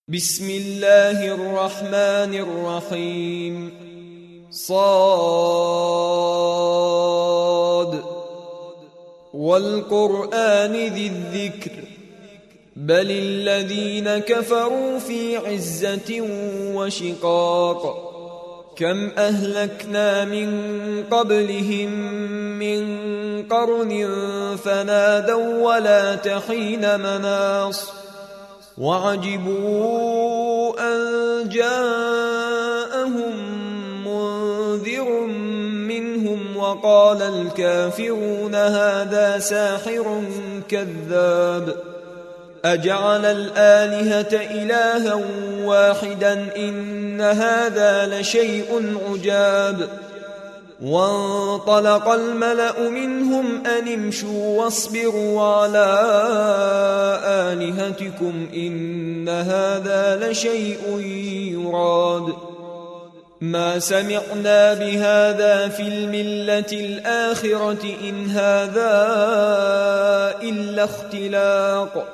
بسم الله الرحمن الرحيم صاد والقرآن ذي الذكر بل الذين كفروا في عزة وشقاق كم أهلكنا من قبلهم من قرن فنادوا ولا تحين مناص وعجبوا أن جاءهم منذر منهم وقال الكافرون هذا ساحر كذاب أجعل الآلهة إلها واحدا إن هذا لشيء عجاب وانطلق الملأ منهم أن امشوا واصبروا على آلهتكم إن هذا لشيء يراد ما سمعنا بهذا في الملة الآخرة إن هذا إلا اختلاق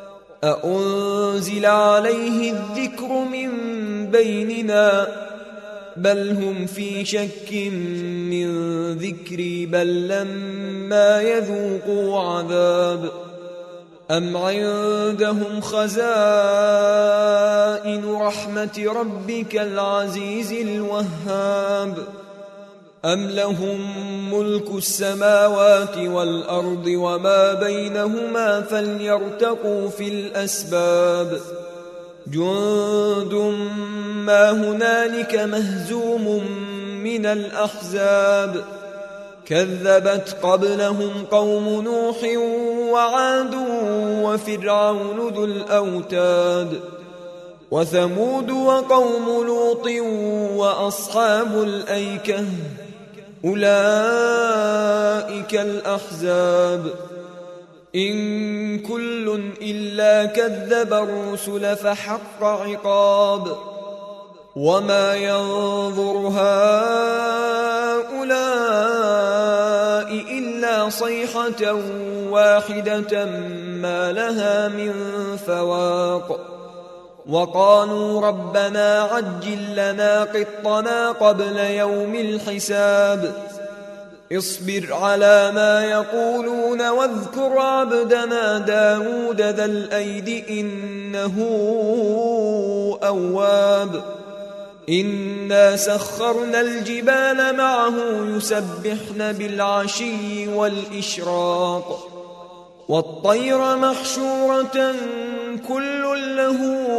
أأنزل عليه الذكر من بيننا بل هم في شك من ذكري بل لما يذوقوا عذاب أم عندهم خزائن رحمة ربك العزيز الوهاب أم لهم ملك السماوات والأرض وما بينهما فليرتقوا في الأسباب جند ما هنالك مهزوم من الأحزاب كذبت قبلهم قوم نوح وعاد وفرعون ذو الأوتاد وثمود وقوم لوط وأصحاب الأيكة أولئك الأحزاب إن كل إلا كذب الرسل فحق عقاب وما ينظر هؤلاء إلا صيحة واحدة ما لها من فواق وقالوا ربنا عجل لنا قطنا قبل يوم الحساب اصبر على ما يقولون واذكر عبدنا داود ذا الأيد إنه أواب إنا سخرنا الجبال معه يسبحن بالعشي والإشراق والطير محشورة كل له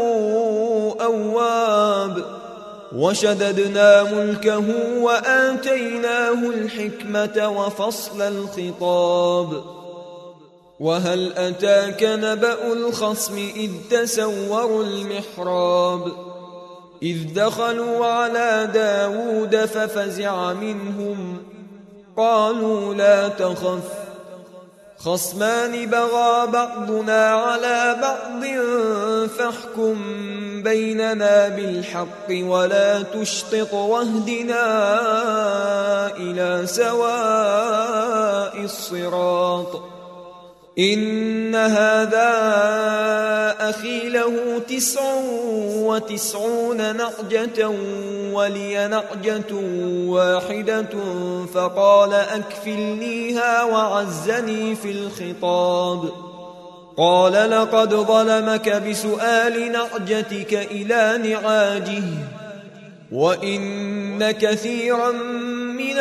أواب وشددنا ملكه وآتيناه الحكمة وفصل الخطاب وهل أتاك نبأ الخصم إذ تسوروا المحراب إذ دخلوا على داود ففزع منهم قالوا لا تخف خصمان بغى بعضنا على بعض فاحكم بيننا بالحق ولا تشطط واهدنا إلى سواء الصراط إن هذا أخي له 99 نعجة ولي نعجة واحدة فقال أكفلنيها وعزني في الخطاب قال لقد ظلمك بسؤال نعجتك إلى نعاجه وإن كثيرا من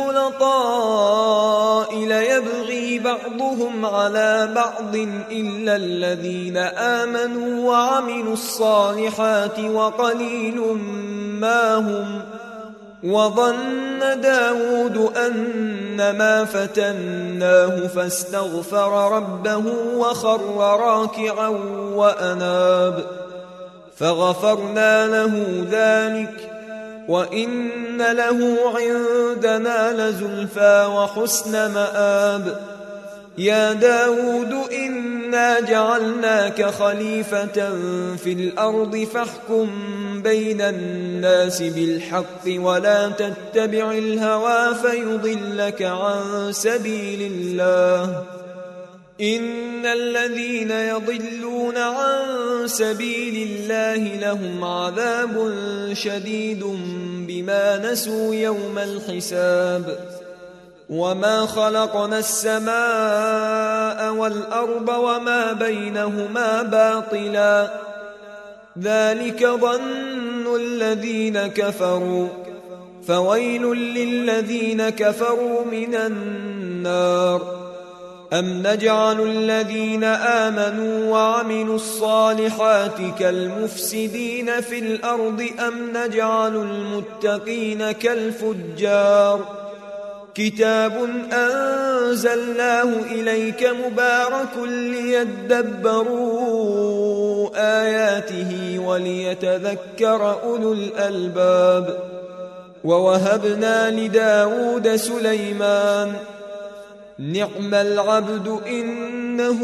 الخلطاء ليبغي بعضهم على بعض إلا الذين آمنوا وعملوا الصالحات وقليل ما هم وظن داود أنما فتناه فاستغفر ربه وخر راكعا وأناب فغفرنا له ذلك وإن له عندنا لزلفى وحسن مآب يا داود إنا جعلناك خليفة في الأرض فاحكم بين الناس بالحق ولا تتبع الهوى فيضلك عن سبيل الله إن الذين يضلون عن سبيل الله لهم عذاب شديد بما نسوا يوم الحساب وما خلقنا السماء والأرض وما بينهما باطلا ذلك ظن الذين كفروا فويل للذين كفروا من النار أم نجعل الذين آمنوا وعملوا الصالحات كالمفسدين في الأرض أم نجعل المتقين كالفجار كتاب أنزلناه إليك مبارك ليدبروا آياته وليتذكر أولو الألباب ووهبنا لداود سليمان نعم العبد إنه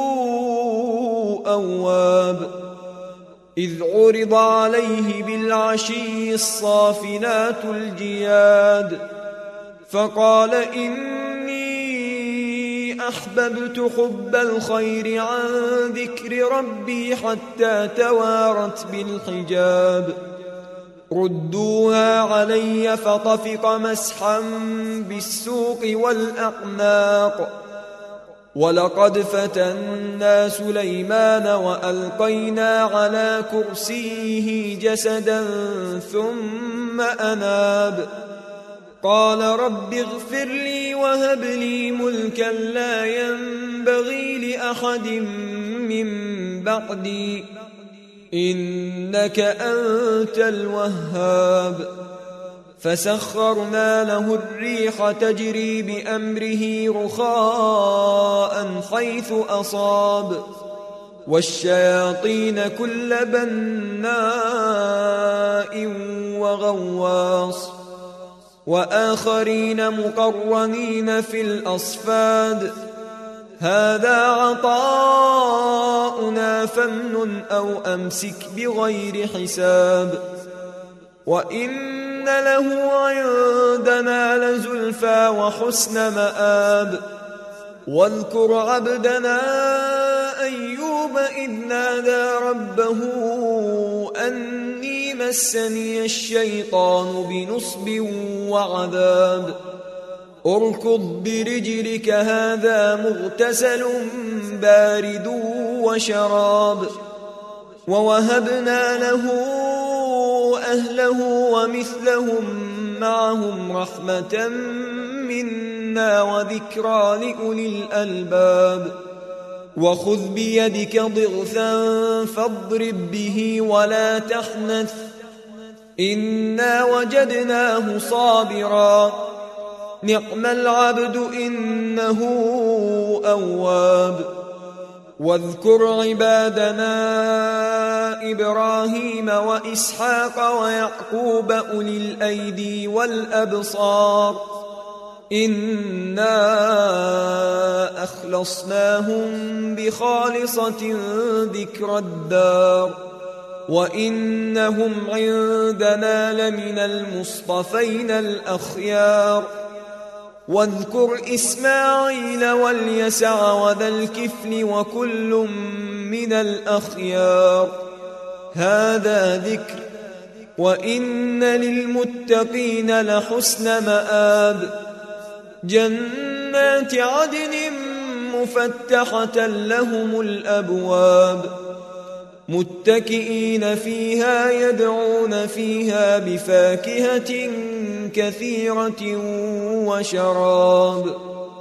أواب إذ عرض عليه بالعشي الصافنات الجياد فقال إني أحببت حب الخير عن ذكر ربي حتى توارت بالحجاب ردوها علي فطفق مسحا بالسوق والأعناق ولقد فتنا سليمان وألقينا على كرسيه جسدا ثم أناب قال رب اغفر لي وهب لي ملكا لا ينبغي لأحد من بعدي إنك أنت الوهاب فسخرنا له الريح تجري بأمره رخاء حيث أصاب والشياطين كل بناء وغواص وآخرين مقرنين في الأصفاد هذا عطاؤنا فامنن أو أمسك بغير حساب وإن له عندنا لزلفى وحسن مآب واذكر عبدنا أيوب إذ نادى ربه أني مسني الشيطان بنصب وعذاب اركض برجلك هذا مغتسل بارد وشراب ووهبنا له أهله ومثلهم معهم رحمة منا وذكرى لأولي الألباب وخذ بيدك ضغثا فاضرب به ولا تحنث إنا وجدناه صابرا نعم العبد إنه أواب واذكر عبادنا إبراهيم وإسحاق ويعقوب أولي الأيدي والأبصار إنا أخلصناهم بخالصة ذكر الدار وإنهم عندنا لمن المصطفين الأخيار واذكر إسماعيل واليسع وذا الكفل وكل من الأخيار هذا ذكر وإن للمتقين لحسن مآب جنات عدن مفتحة لهم الأبواب متكئين فيها يدعون فيها بفاكهة كثيرة وشراب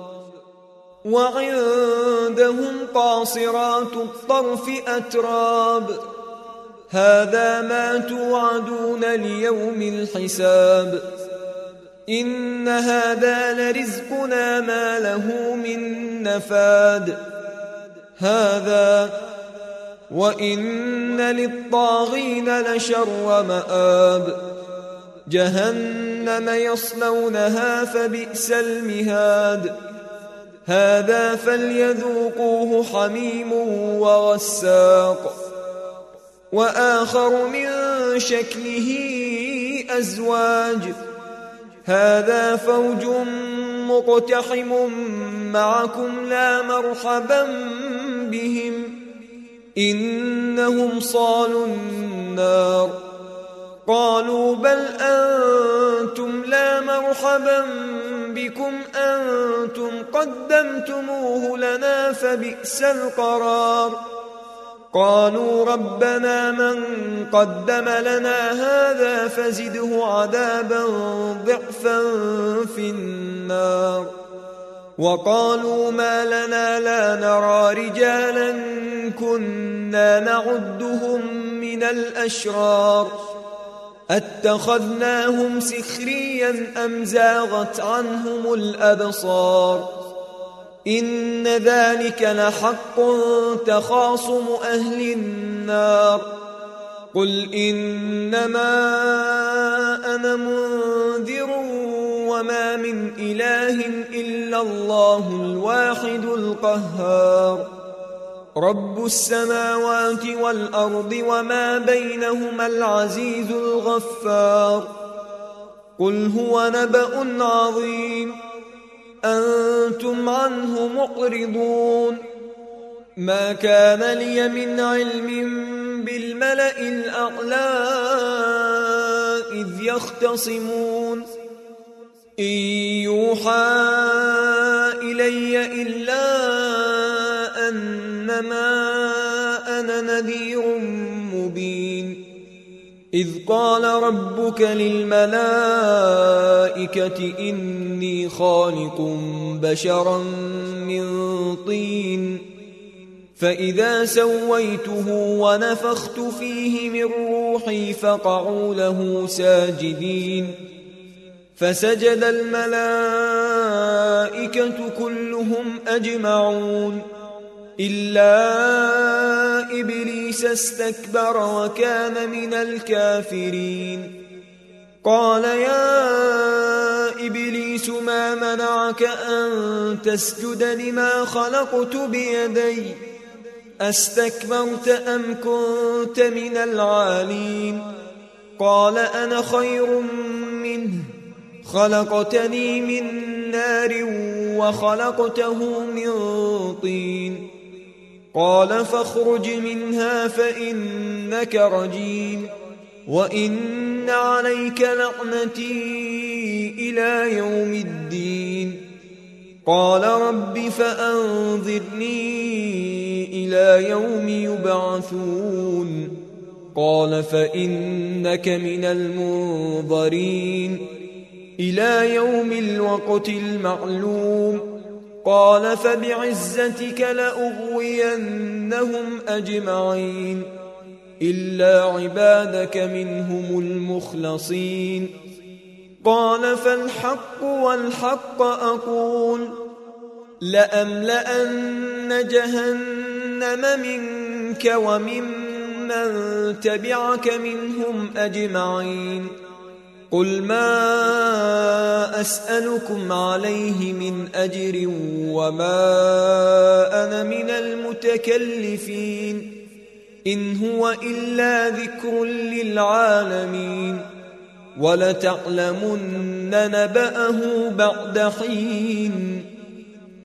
وعندهم قاصرات الطرف أتراب هذا ما توعدون ليوم الحساب إن هذا لرزقنا ما له من نفاد هذا وإن للطاغين لشر مآب جهنم يصلونها فبئس المهاد هذا فليذوقوه حميم وغساق وآخر من شكله أزواج هذا فوج مقتحم معكم لا مرحبا بهم إنهم صالوا النار. قالوا بل أنتم لا مرحبا بكم أنتم قدمتموه لنا فبئس القرار. قالوا ربنا من قدم لنا هذا فزده عذابا ضعفا في النار. وقالوا ما لنا لا نرى رجالا كنا نعدهم من الأشرار أتخذناهم سخريا أم زاغت عنهم الأبصار. إن ذلك لحق تخاصم أهل النار. قل إنما أنا منذر وما من إله إلا الله الواحد القهار. رب السماوات والأرض وما بينهما العزيز الغفار. قل هو نبأ عظيم أنتم عنه معرضون. ما كان لي من علم بالملأ الأعلى إذ يختصمون إن يوحى إلي إلا أنما أنا نذير مبين. إذ قال ربك للملائكة إني خالق بشرا من طين فإذا سويته ونفخت فيه من روحي فقعوا له ساجدين. فسجد الملائكة كلهم أجمعون إلا إبليس استكبر وكان من الكافرين. قال يا إبليس ما منعك أن تسجد لما خلقت بيدي أستكبرت أم كنت من العالين؟ قال أنا خير منه خلقتني من نار وخلقته من طين. قال فاخرج منها فإنك رجيم وإن عليك لعنتي إلى يوم الدين. قال رب فأنظرني إلى يوم يبعثون. قال فإنك من المنظرين إلى يوم الوقت المعلوم. قال فبعزتك لأغوينهم أجمعين إلا عبادك منهم المخلصين. قال فالحق والحق أقول لأملأن جهنم منك وممن تبعك منهم أجمعين. قل ما أسألكم عليه من أجر وما أنا من المتكلفين إن هو إلا ذكر للعالمين. ولتعلمن نبأه بعد حين.